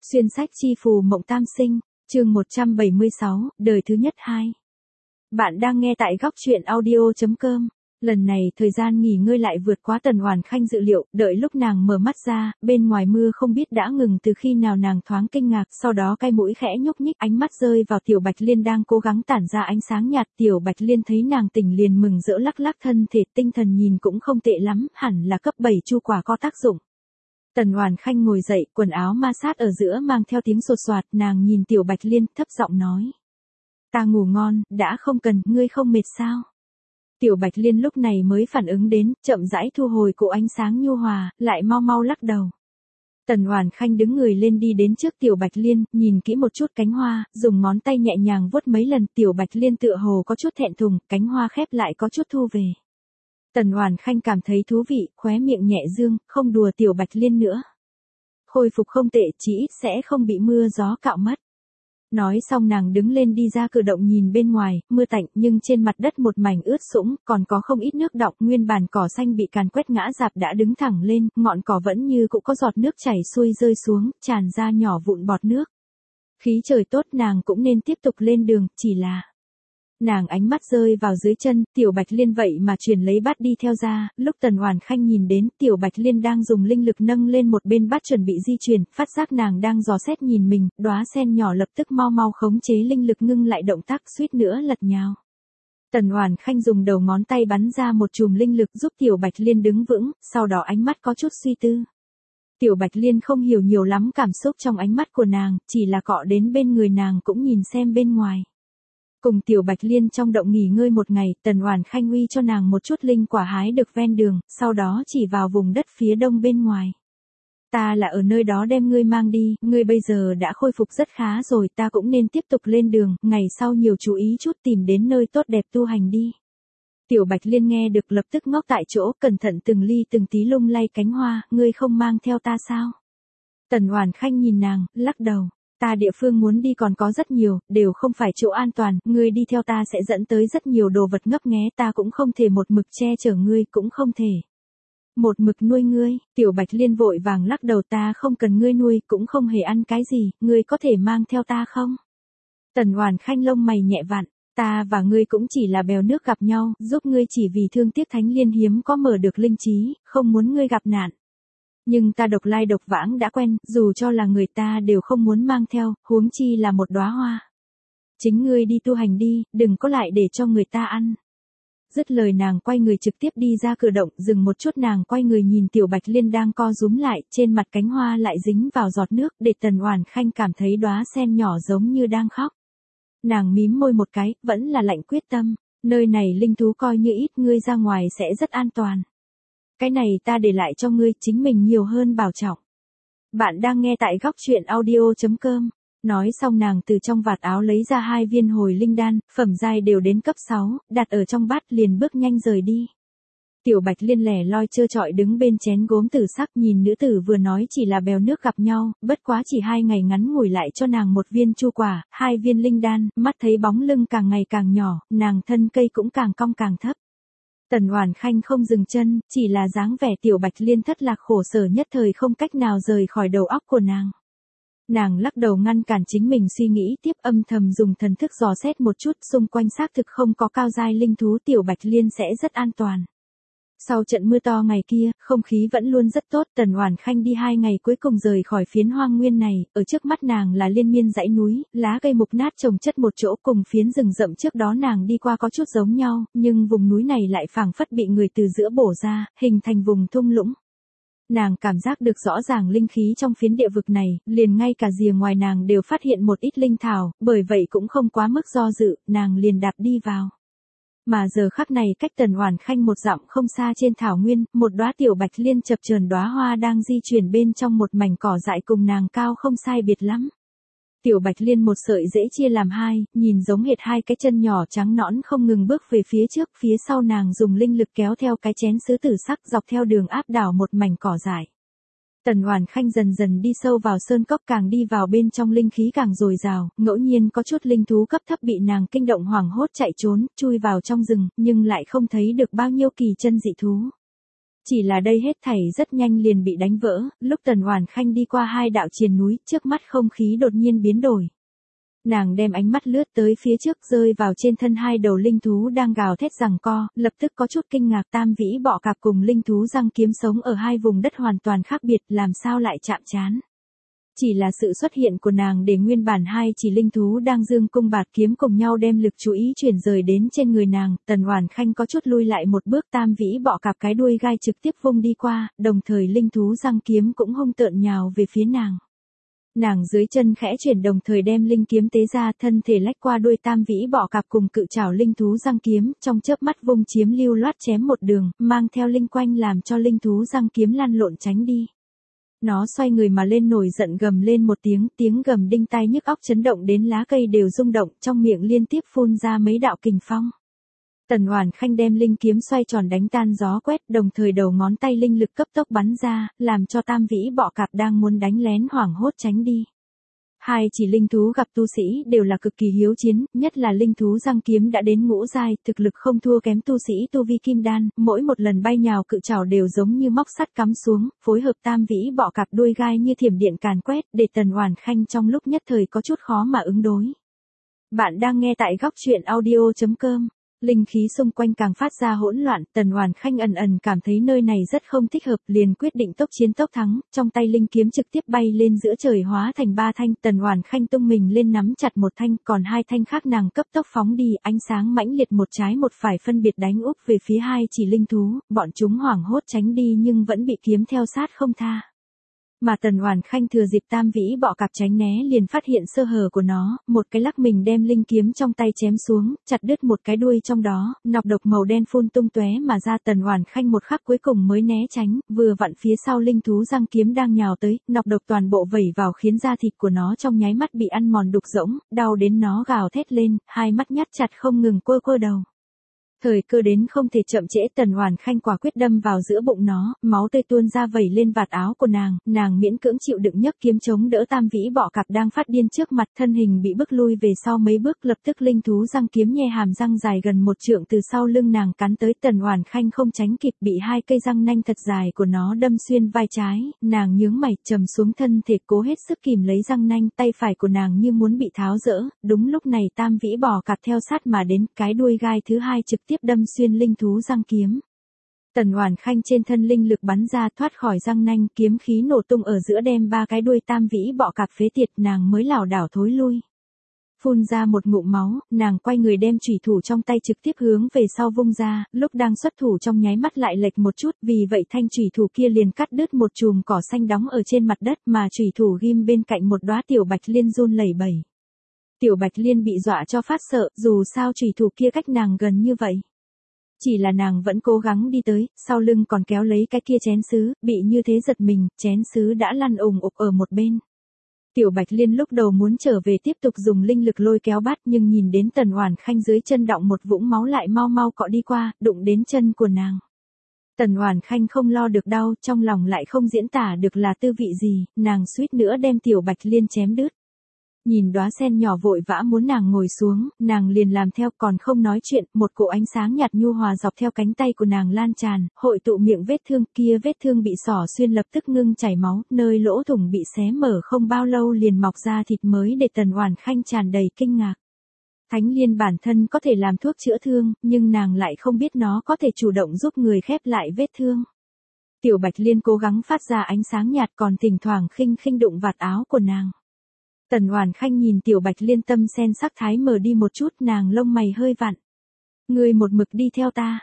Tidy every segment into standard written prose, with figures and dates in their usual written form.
Xuyên sách chi phù mộng tam sinh, chương 176, đời thứ nhất 2. Bạn đang nghe tại góc truyện audio.com. Lần này thời gian nghỉ ngơi lại vượt quá Tần Hoản Khanh dự liệu, đợi lúc nàng mở mắt ra, bên ngoài mưa không biết đã ngừng từ khi nào, nàng thoáng kinh ngạc, sau đó cay mũi khẽ nhúc nhích, ánh mắt rơi vào Tiểu Bạch Liên đang cố gắng tản ra ánh sáng nhạt. Tiểu Bạch Liên thấy nàng tỉnh liền mừng rỡ lắc lắc thân thể, tinh thần nhìn cũng không tệ lắm, hẳn là cấp 7 chu quả có tác dụng. Tần Hoản Khanh ngồi dậy, quần áo ma sát ở giữa mang theo tiếng sột soạt, nàng nhìn Tiểu Bạch Liên, thấp giọng nói. Ta ngủ ngon, đã không cần, ngươi không mệt sao? Tiểu Bạch Liên lúc này mới phản ứng đến, chậm rãi thu hồi cổ ánh sáng nhu hòa, lại mau mau lắc đầu. Tần Hoản Khanh đứng người lên đi đến trước Tiểu Bạch Liên, nhìn kỹ một chút cánh hoa, dùng ngón tay nhẹ nhàng vuốt mấy lần. Tiểu Bạch Liên tựa hồ có chút thẹn thùng, cánh hoa khép lại có chút thu về. Tần Hoản Khanh cảm thấy thú vị, khóe miệng nhẹ dương, không đùa Tiểu Bạch Liên nữa. Khôi phục không tệ, chỉ ít sẽ không bị mưa gió cạo mất. Nói xong nàng đứng lên đi ra cửa động nhìn bên ngoài, mưa tạnh nhưng trên mặt đất một mảnh ướt sũng, còn có không ít nước đọng, nguyên bản cỏ xanh bị càn quét ngã rạp đã đứng thẳng lên, ngọn cỏ vẫn như cũng có giọt nước chảy xuôi rơi xuống, tràn ra nhỏ vụn bọt nước. Khí trời tốt, nàng cũng nên tiếp tục lên đường, chỉ là... Nàng ánh mắt rơi vào dưới chân, Tiểu Bạch Liên vậy mà truyền lấy bát đi theo ra, lúc Tần Hoản Khanh nhìn đến, Tiểu Bạch Liên đang dùng linh lực nâng lên một bên bát chuẩn bị di chuyển, phát giác nàng đang dò xét nhìn mình, đóa sen nhỏ lập tức mau mau khống chế linh lực ngưng lại động tác, suýt nữa lật nhào. Tần Hoản Khanh dùng đầu ngón tay bắn ra một chùm linh lực giúp Tiểu Bạch Liên đứng vững, sau đó ánh mắt có chút suy tư. Tiểu Bạch Liên không hiểu nhiều lắm cảm xúc trong ánh mắt của nàng, chỉ là cọ đến bên người nàng cũng nhìn xem bên ngoài. Cùng Tiểu Bạch Liên trong động nghỉ ngơi một ngày, Tần Hoản Khanh uy cho nàng một chút linh quả hái được ven đường, sau đó chỉ vào vùng đất phía đông bên ngoài. Ta là ở nơi đó đem ngươi mang đi, ngươi bây giờ đã khôi phục rất khá rồi, ta cũng nên tiếp tục lên đường, ngày sau nhiều chú ý chút tìm đến nơi tốt đẹp tu hành đi. Tiểu Bạch Liên nghe được lập tức ngốc tại chỗ, cẩn thận từng ly từng tí lung lay cánh hoa, ngươi không mang theo ta sao? Tần Hoản Khanh nhìn nàng, lắc đầu. Ta địa phương muốn đi còn có rất nhiều, đều không phải chỗ an toàn, ngươi đi theo ta sẽ dẫn tới rất nhiều đồ vật ngấp nghé, ta cũng không thể một mực che chở ngươi, cũng không thể một mực nuôi ngươi. Tiểu Bạch Liên vội vàng lắc đầu, ta không cần ngươi nuôi, cũng không hề ăn cái gì, ngươi có thể mang theo ta không? Tần Hoản Khanh lông mày nhẹ vặn, ta và ngươi cũng chỉ là bèo nước gặp nhau, giúp ngươi chỉ vì thương tiếc Thánh Liên hiếm có mở được linh trí, không muốn ngươi gặp nạn. Nhưng ta độc lai độc vãng đã quen, dù cho là người ta đều không muốn mang theo, huống chi là một đóa hoa. Chính ngươi đi tu hành đi, đừng có lại để cho người ta ăn. Dứt lời nàng quay người trực tiếp đi ra cửa động, dừng một chút nàng quay người nhìn Tiểu Bạch Liên đang co rúm lại, trên mặt cánh hoa lại dính vào giọt nước, để Tần Hoản Khanh cảm thấy đóa sen nhỏ giống như đang khóc. Nàng mím môi một cái, vẫn là lạnh quyết tâm, nơi này linh thú coi như ít, ngươi ra ngoài sẽ rất an toàn. Cái này ta để lại cho ngươi, chính mình nhiều hơn bảo trọng. Bạn đang nghe tại góc truyện audio.com. Nói xong nàng từ trong vạt áo lấy ra 2 viên hồi linh đan, phẩm giai đều đến cấp 6, đặt ở trong bát liền bước nhanh rời đi. Tiểu Bạch Liên lẻ loi trơ trọi đứng bên chén gốm tử sắc, nhìn nữ tử vừa nói chỉ là bèo nước gặp nhau, bất quá chỉ 2 ngày ngắn ngủi lại cho nàng 1 viên chu quả, 2 viên linh đan, mắt thấy bóng lưng càng ngày càng nhỏ, nàng thân cây cũng càng cong càng thấp. Tần Hoản Khanh không dừng chân, chỉ là dáng vẻ Tiểu Bạch Liên thất lạc khổ sở nhất thời không cách nào rời khỏi đầu óc của nàng. Nàng lắc đầu ngăn cản chính mình suy nghĩ tiếp, âm thầm dùng thần thức dò xét một chút, xung quanh xác thực không có cao giai linh thú, Tiểu Bạch Liên sẽ rất an toàn. Sau trận mưa to ngày kia, không khí vẫn luôn rất tốt, Tần Hoản Khanh đi 2 ngày cuối cùng rời khỏi phiến hoang nguyên này, ở trước mắt nàng là liên miên dãy núi, lá cây mục nát chồng chất một chỗ, cùng phiến rừng rậm trước đó nàng đi qua có chút giống nhau, nhưng vùng núi này lại phảng phất bị người từ giữa bổ ra, hình thành vùng thung lũng. Nàng cảm giác được rõ ràng linh khí trong phiến địa vực này, liền ngay cả rìa ngoài nàng đều phát hiện một ít linh thảo, bởi vậy cũng không quá mức do dự, nàng liền đạp đi vào. Mà giờ khắc này cách Tần Hoản Khanh 1 dặm không xa trên thảo nguyên, một đóa Tiểu Bạch Liên chập chờn đóa hoa đang di chuyển bên trong một mảnh cỏ dại cùng nàng cao không sai biệt lắm. Tiểu Bạch Liên một sợi rễ chia làm 2, nhìn giống hệt 2 cái chân nhỏ trắng nõn không ngừng bước về phía trước, phía sau nàng dùng linh lực kéo theo cái chén sứ tử sắc dọc theo đường áp đảo một mảnh cỏ dại. Tần Hoản Khanh dần dần đi sâu vào sơn cốc, càng đi vào bên trong linh khí càng dồi dào, ngẫu nhiên có chút linh thú cấp thấp bị nàng kinh động hoảng hốt chạy trốn, chui vào trong rừng, nhưng lại không thấy được bao nhiêu kỳ chân dị thú. Chỉ là đây hết thảy rất nhanh liền bị đánh vỡ, lúc Tần Oản Khanh đi qua hai đạo triền núi, trước mắt không khí đột nhiên biến đổi. Nàng đem ánh mắt lướt tới phía trước rơi vào trên thân hai đầu linh thú đang gào thét giằng co, lập tức có chút kinh ngạc tam vĩ bọ cạp cùng linh thú răng kiếm sống ở hai vùng đất hoàn toàn khác biệt làm sao lại chạm trán. Chỉ là sự xuất hiện của nàng để nguyên bản hai chỉ linh thú đang dương cung bạt kiếm cùng nhau đem lực chú ý chuyển rời đến trên người nàng, Tần Oản Khanh có chút lui lại một bước tam vĩ bọ cạp cái đuôi gai trực tiếp vung đi qua, đồng thời linh thú răng kiếm cũng hung tợn nhào về phía nàng. Nàng dưới chân khẽ chuyển đồng thời đem linh kiếm tế ra thân thể lách qua đuôi tam vĩ bọ cạp cùng cự trảo linh thú răng kiếm, trong chớp mắt vung chiếm lưu loát chém một đường, mang theo linh quanh làm cho linh thú răng kiếm lăn lộn tránh đi. Nó xoay người mà lên nổi giận gầm lên một tiếng gầm đinh tai nhức óc chấn động đến lá cây đều rung động, trong miệng liên tiếp phun ra mấy đạo kình phong. Tần Oản Khanh đem linh kiếm xoay tròn đánh tan gió quét, đồng thời đầu ngón tay linh lực cấp tốc bắn ra, làm cho tam vĩ bọ cạp đang muốn đánh lén hoảng hốt tránh đi. Hai chỉ linh thú gặp tu sĩ đều là cực kỳ hiếu chiến, nhất là linh thú răng kiếm đã đến ngũ giai, thực lực không thua kém tu sĩ tu vi kim đan, mỗi một lần bay nhào cự trảo đều giống như móc sắt cắm xuống, phối hợp tam vĩ bọ cạp đuôi gai như thiểm điện càn quét, để Tần Oản Khanh trong lúc nhất thời có chút khó mà ứng đối. Bạn đang nghe tại góc truyện audio.com. Linh khí xung quanh càng phát ra hỗn loạn, Tần Oản Khanh ẩn cảm thấy nơi này rất không thích hợp, liền quyết định tốc chiến tốc thắng, trong tay linh kiếm trực tiếp bay lên giữa trời hóa thành ba thanh, Tần Oản Khanh tung mình lên nắm chặt một thanh, còn hai thanh khác nàng cấp tốc phóng đi, ánh sáng mãnh liệt một trái một phải phân biệt đánh úp về phía hai chỉ linh thú, bọn chúng hoảng hốt tránh đi nhưng vẫn bị kiếm theo sát không tha. Mà Tần Oản Khanh thừa dịp tam vĩ bọ cạp tránh né liền phát hiện sơ hở của nó, một cái lắc mình đem linh kiếm trong tay chém xuống, chặt đứt một cái đuôi trong đó, nọc độc màu đen phun tung tóe mà ra. Tần Oản Khanh một khắc cuối cùng mới né tránh, vừa vặn phía sau linh thú răng kiếm đang nhào tới, nọc độc toàn bộ vẩy vào khiến da thịt của nó trong nháy mắt bị ăn mòn đục rỗng, đau đến nó gào thét lên, hai mắt nhắm chặt không ngừng quơ đầu. Thời cơ đến không thể chậm trễ, Tần Oản Khanh quả quyết đâm vào giữa bụng nó, máu tươi tuôn ra vẩy lên vạt áo của nàng miễn cưỡng chịu đựng nhấc kiếm chống đỡ tam vĩ bọ cạp đang phát điên trước mặt, thân hình bị bức lui về sau mấy bước, lập tức linh thú răng kiếm nhe hàm răng dài gần một trượng từ sau lưng nàng cắn tới, Tần Oản Khanh không tránh kịp bị hai cây răng nanh thật dài của nó đâm xuyên vai trái, nàng nhướng mày, trầm xuống thân thể cố hết sức kìm lấy răng nanh, tay phải của nàng như muốn bị tháo dỡ, đúng lúc này tam vĩ bọ cạp theo sát mà đến, cái đuôi gai thứ hai trực tiếp đâm xuyên linh thú răng kiếm. Tần Oản Khanh trên thân linh lực bắn ra thoát khỏi răng nanh, kiếm khí nổ tung ở giữa đem ba cái đuôi tam vĩ bọ cạp phế tiệt, nàng mới lảo đảo thối lui. Phun ra một ngụm máu, nàng quay người đem chủy thủ trong tay trực tiếp hướng về sau vung ra, lúc đang xuất thủ trong nháy mắt lại lệch một chút, vì vậy thanh chủy thủ kia liền cắt đứt một chùm cỏ xanh đóng ở trên mặt đất, mà chủy thủ ghim bên cạnh một đóa tiểu bạch liên run lẩy bẩy. Tiểu bạch liên bị dọa cho phát sợ, dù sao chủy thủ kia cách nàng gần như vậy. Chỉ là nàng vẫn cố gắng đi tới, sau lưng còn kéo lấy cái kia chén sứ, bị như thế giật mình, chén sứ đã lăn ùng ục ở một bên. Tiểu Bạch Liên lúc đầu muốn trở về tiếp tục dùng linh lực lôi kéo bát, nhưng nhìn đến Tần Oản Khanh dưới chân đọng một vũng máu lại mau mau cọ đi qua, đụng đến chân của nàng. Tần Oản Khanh không lo được đau, trong lòng lại không diễn tả được là tư vị gì, nàng suýt nữa đem Tiểu Bạch Liên chém đứt. Nhìn đóa sen nhỏ vội vã muốn nàng ngồi xuống, nàng liền làm theo, còn không nói chuyện, một cỗ ánh sáng nhạt nhu hòa dọc theo cánh tay của nàng lan tràn, hội tụ miệng vết thương kia, vết thương bị xỏ xuyên lập tức ngưng chảy máu, nơi lỗ thủng bị xé mở không bao lâu liền mọc ra thịt mới, để Tần Oản Khanh tràn đầy kinh ngạc. Thánh liên bản thân có thể làm thuốc chữa thương, nhưng nàng lại không biết nó có thể chủ động giúp người khép lại vết thương. Tiểu Bạch Liên cố gắng phát ra ánh sáng nhạt, còn thỉnh thoảng khinh khinh đụng vạt áo của nàng. Tần Oản Khanh nhìn Tiểu Bạch Liên tâm sen sắc thái mở đi một chút, nàng lông mày hơi vặn. Ngươi một mực đi theo ta.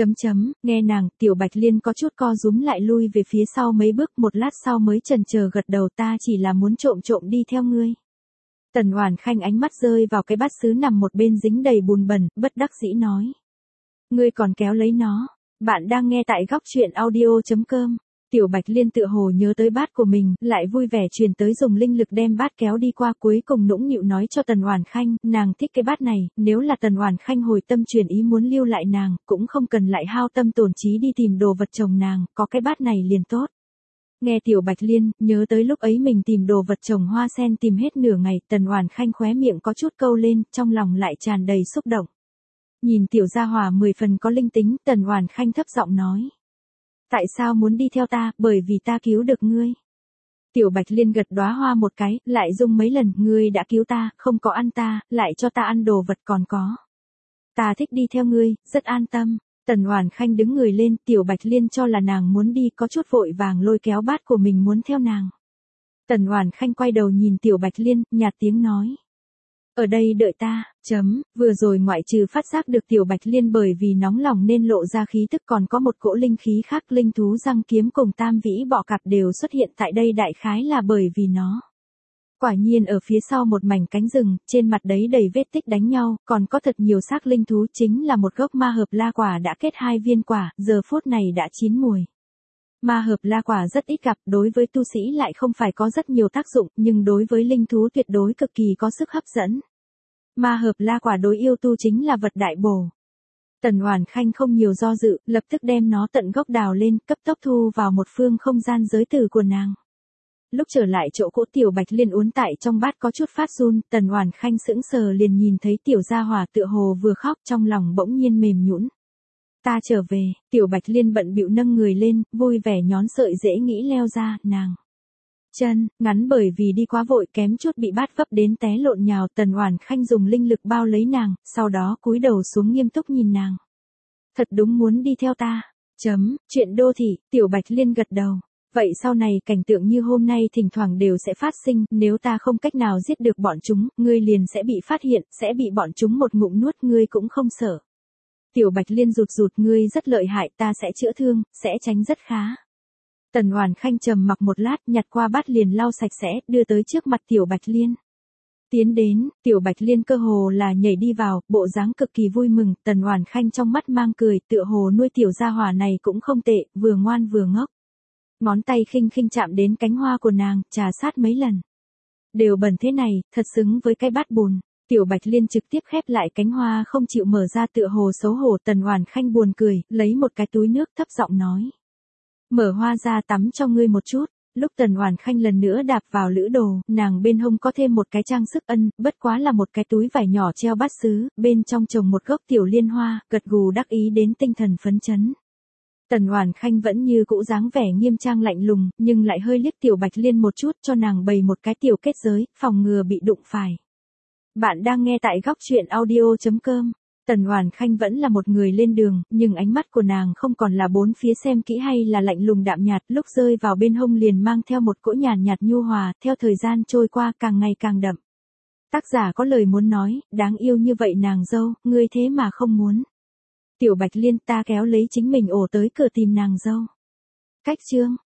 Nghe nàng, Tiểu Bạch Liên có chút co rúm lại lui về phía sau mấy bước, một lát sau mới chần chờ gật đầu, ta chỉ là muốn trộm đi theo ngươi. Tần Oản Khanh ánh mắt rơi vào cái bát sứ nằm một bên dính đầy bùn bẩn, bất đắc dĩ nói. Ngươi còn kéo lấy nó. Bạn đang nghe tại góc truyện audio.com. Tiểu Bạch Liên tựa hồ nhớ tới bát của mình, lại vui vẻ truyền tới dùng linh lực đem bát kéo đi qua, cuối cùng nũng nịu nói cho Tần Oản Khanh, nàng thích cái bát này, nếu là Tần Oản Khanh hồi tâm truyền ý muốn lưu lại nàng, cũng không cần lại hao tâm tổn trí đi tìm đồ vật chồng nàng, có cái bát này liền tốt. Nghe Tiểu Bạch Liên, nhớ tới lúc ấy mình tìm đồ vật trồng hoa sen tìm hết nửa ngày, Tần Oản Khanh khóe miệng có chút câu lên, trong lòng lại tràn đầy xúc động. Nhìn tiểu gia hỏa 10 phần có linh tính, Tần Oản Khanh thấp giọng nói. Tại sao muốn đi theo ta, bởi vì ta cứu được ngươi. Tiểu Bạch Liên gật đóa hoa một cái, lại rung mấy lần, ngươi đã cứu ta, không có ăn ta, lại cho ta ăn đồ vật còn có. Ta thích đi theo ngươi, rất an tâm. Tần Oản Khanh đứng người lên, Tiểu Bạch Liên cho là nàng muốn đi, có chút vội vàng lôi kéo bát của mình muốn theo nàng. Tần Oản Khanh quay đầu nhìn Tiểu Bạch Liên, nhạt tiếng nói. Ở đây đợi ta, vừa rồi ngoại trừ phát giác được Tiểu Bạch Liên bởi vì nóng lòng nên lộ ra khí tức còn có một cỗ linh khí khác, linh thú răng kiếm cùng tam vĩ bọ cạp đều xuất hiện tại đây, đại khái là bởi vì nó. Quả nhiên ở phía sau một mảnh cánh rừng, trên mặt đấy đầy vết tích đánh nhau, còn có thật nhiều xác linh thú, chính là một gốc ma hợp la quả đã kết 2 viên quả, giờ phút này đã chín mùi. Ma hợp la quả rất ít gặp, đối với tu sĩ lại không phải có rất nhiều tác dụng, nhưng đối với linh thú tuyệt đối cực kỳ có sức hấp dẫn. Ma hợp la quả đối yêu tu chính là vật đại bổ. Tần Oản Khanh không nhiều do dự, lập tức đem nó tận gốc đào lên, cấp tốc thu vào một phương không gian giới tử của nàng. Lúc trở lại chỗ cỗ, Tiểu Bạch Liên uốn tại trong bát có chút phát run, Tần Oản Khanh sững sờ liền nhìn thấy tiểu gia hỏa tựa hồ vừa khóc, trong lòng bỗng nhiên mềm nhũn. Ta trở về. Tiểu Bạch Liên bận bịu nâng người lên, vui vẻ nhón sợi dễ nghĩ leo ra, nàng chân ngắn bởi vì đi quá vội kém chút bị bát vấp đến té lộn nhào. Tần Oản Khanh dùng linh lực bao lấy nàng, sau đó cúi đầu xuống nghiêm túc nhìn nàng. Thật đúng muốn đi theo ta. Chuyện đô thị. Tiểu Bạch Liên gật đầu. Vậy sau này cảnh tượng như hôm nay thỉnh thoảng đều sẽ phát sinh, nếu ta không cách nào giết được bọn chúng, ngươi liền sẽ bị phát hiện, sẽ bị bọn chúng một ngụm nuốt, ngươi cũng không sợ. Tiểu Bạch Liên rụt ngươi rất lợi hại, ta sẽ chữa thương, sẽ tránh rất khá. Tần Oản Khanh trầm mặc một lát, nhặt qua bát liền lau sạch sẽ, đưa tới trước mặt Tiểu Bạch Liên. Tiến đến, Tiểu Bạch Liên cơ hồ là nhảy đi vào, bộ dáng cực kỳ vui mừng, Tần Oản Khanh trong mắt mang cười, tựa hồ nuôi tiểu gia hỏa này cũng không tệ, vừa ngoan vừa ngốc. Ngón tay khinh khinh chạm đến cánh hoa của nàng, trà sát mấy lần. Đều bẩn thế này, thật xứng với cái bát bùn. Tiểu Bạch Liên trực tiếp khép lại cánh hoa không chịu mở ra, tựa hồ xấu hổ. Tần Oản Khanh buồn cười, lấy một cái túi nước thấp giọng nói. Mở hoa ra tắm cho ngươi một chút. Lúc Tần Oản Khanh lần nữa đạp vào lữ đồ, nàng bên hông có thêm một cái trang sức ân, bất quá là một cái túi vải nhỏ treo bát sứ, bên trong trồng một gốc tiểu liên hoa, gật gù đắc ý đến tinh thần phấn chấn. Tần Oản Khanh vẫn như cũ dáng vẻ nghiêm trang lạnh lùng, nhưng lại hơi liếc Tiểu Bạch Liên một chút, cho nàng bày một cái tiểu kết giới, phòng ngừa bị đụng phải. Bạn đang nghe tại góc truyện audio.com. Tần Oản Khanh vẫn là một người lên đường, nhưng ánh mắt của nàng không còn là bốn phía xem kỹ hay là lạnh lùng đạm nhạt, lúc rơi vào bên hông liền mang theo một cỗ nhàn nhạt nhu hòa, theo thời gian trôi qua càng ngày càng đậm. Tác giả có lời muốn nói, đáng yêu như vậy nàng dâu, ngươi thế mà không muốn. Tiểu Bạch Liên, ta kéo lấy chính mình ổ tới cửa tìm nàng dâu. Cách chương